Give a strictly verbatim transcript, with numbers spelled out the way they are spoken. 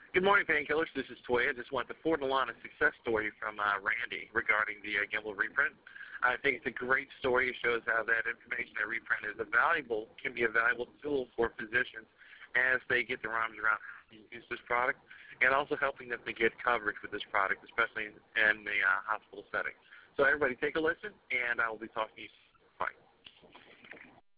Good morning, Painkillers. This is Toy. I just want to forward along a success story from uh, Randy regarding the uh, gimbal reprint. I think it's a great story. It shows how that information that reprint is a valuable, can be a valuable tool for physicians as they get their arms around how to use this product, and also helping them to get coverage with this product, especially in the uh, hospital setting. So everybody take a listen, and I will be talking to you soon. Bye.